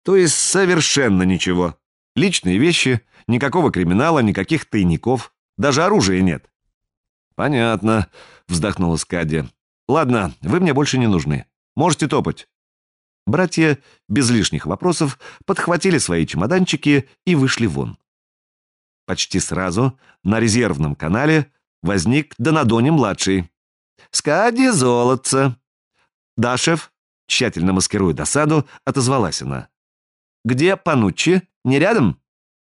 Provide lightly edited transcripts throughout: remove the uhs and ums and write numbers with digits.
То есть совершенно ничего. Личные вещи, никакого криминала, никаких тайников. Даже оружия нет. Понятно, вздохнула Скади. Ладно, вы мне больше не нужны. Можете топать. Братья без лишних вопросов подхватили свои чемоданчики и вышли вон. Почти сразу на резервном канале возник Донадони-младший. «Скади, золотце!» «Да, шеф», тщательно маскируя досаду, отозвалась она. «Где Пануччи? Не рядом?»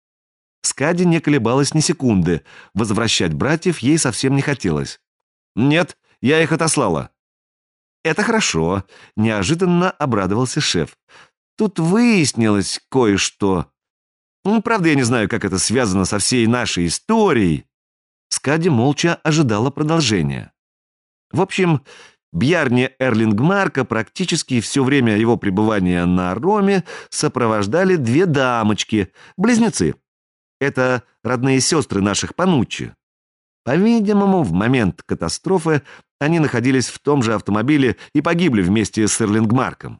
Скади не колебалась ни секунды. Возвращать братьев ей совсем не хотелось. «Нет, я их отослала». «Это хорошо», — неожиданно обрадовался шеф. «Тут выяснилось кое-что. Правда, я не знаю, как это связано со всей нашей историей». Скади молча ожидала продолжения. В общем, Бjarne Эрлингмарка практически все время его пребывания на Роме сопровождали две дамочки, близнецы. Это родные сестры наших Пануччи. По-видимому, в момент катастрофы они находились в том же автомобиле и погибли вместе с Эрлингмарком.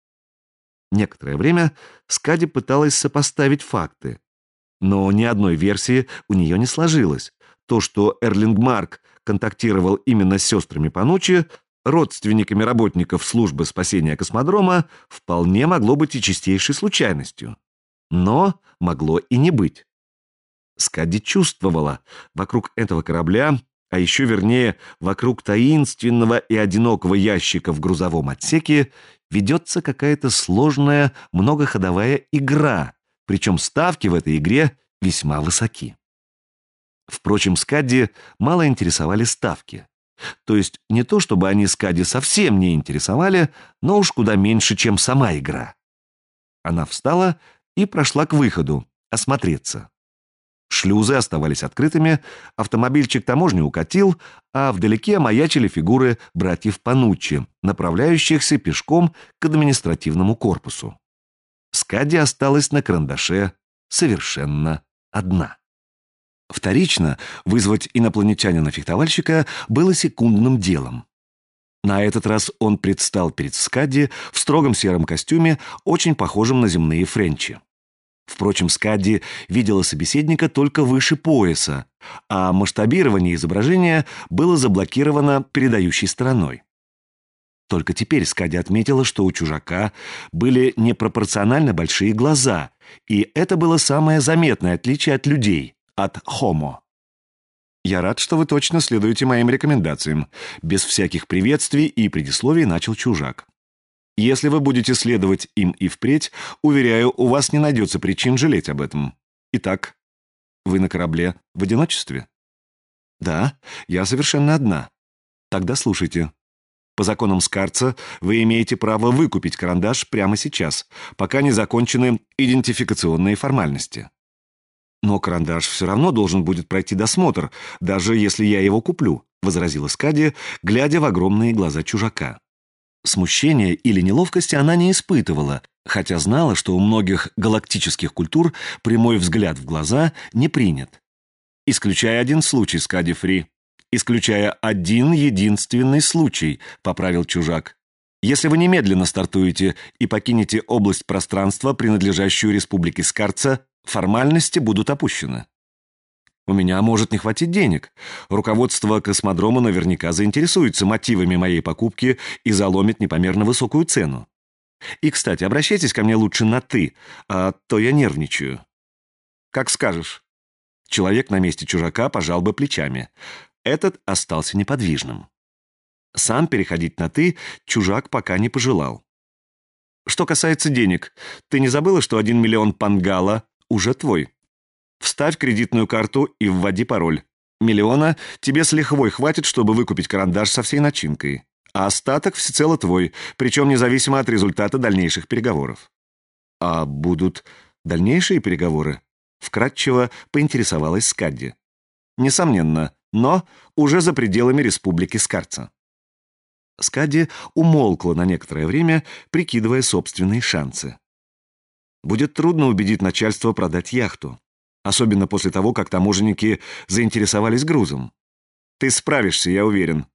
Некоторое время Скади пыталась сопоставить факты, но ни одной версии у нее не сложилось. То, что Эрлингмарк контактировал именно с сестрами Пануччи, родственниками работников службы спасения космодрома, вполне могло быть и чистейшей случайностью. Но могло и не быть. Скади чувствовала, вокруг этого корабля, а еще вернее, вокруг таинственного и одинокого ящика в грузовом отсеке, ведется какая-то сложная многоходовая игра, причем ставки в этой игре весьма высоки. Впрочем, Скади мало интересовали ставки. То есть не то, чтобы они Скади совсем не интересовали, но уж куда меньше, чем сама игра. Она встала и прошла к выходу, осмотреться. Шлюзы оставались открытыми, автомобильчик таможни укатил, а вдалеке маячили фигуры братьев Пануччи, направляющихся пешком к административному корпусу. Скади осталась на карандаше совершенно одна. Вторично вызвать инопланетянина-фехтовальщика было секундным делом. На этот раз он предстал перед Скади в строгом сером костюме, очень похожем на земные френчи. Впрочем, Скади видела собеседника только выше пояса, а масштабирование изображения было заблокировано передающей стороной. Только теперь Скади отметила, что у чужака были непропорционально большие глаза, и это было самое заметное отличие от людей, от Homo. «Я рад, что вы точно следуете моим рекомендациям», без всяких приветствий и предисловий начал чужак. «Если вы будете следовать им и впредь, уверяю, у вас не найдется причин жалеть об этом. Итак, вы на корабле в одиночестве?» «Да, я совершенно одна». «Тогда слушайте. По законам Скарца вы имеете право выкупить карандаш прямо сейчас, пока не закончены идентификационные формальности. Но карандаш все равно должен будет пройти досмотр, даже если я его куплю», возразила Скади, глядя в огромные глаза чужака. Смущения или неловкости она не испытывала, хотя знала, что у многих галактических культур прямой взгляд в глаза не принят. «Исключая один случай, Скади Фри. Исключая один единственный случай», — поправил чужак. «Если вы немедленно стартуете и покинете область пространства, принадлежащую Республике Скарца, формальности будут опущены. У меня может не хватить денег. Руководство космодрома наверняка заинтересуется мотивами моей покупки и заломит непомерно высокую цену. И, кстати, обращайтесь ко мне лучше на «ты», а то я нервничаю». «Как скажешь». Человек на месте чужака пожал бы плечами. Этот остался неподвижным. Сам переходить на «ты» чужак пока не пожелал. «Что касается денег, ты не забыла, что 1 миллион пангала уже твой? Вставь кредитную карту и вводи пароль. Миллиона тебе с лихвой хватит, чтобы выкупить карандаш со всей начинкой. А остаток всецело твой, причем независимо от результата дальнейших переговоров». «А будут дальнейшие переговоры?» Вкратчиво поинтересовалась Скади. «Несомненно, но уже за пределами Республики Скарца». Скади умолкла на некоторое время, прикидывая собственные шансы. Будет трудно убедить начальство продать яхту, особенно после того, как таможенники заинтересовались грузом. «Ты справишься, я уверен»,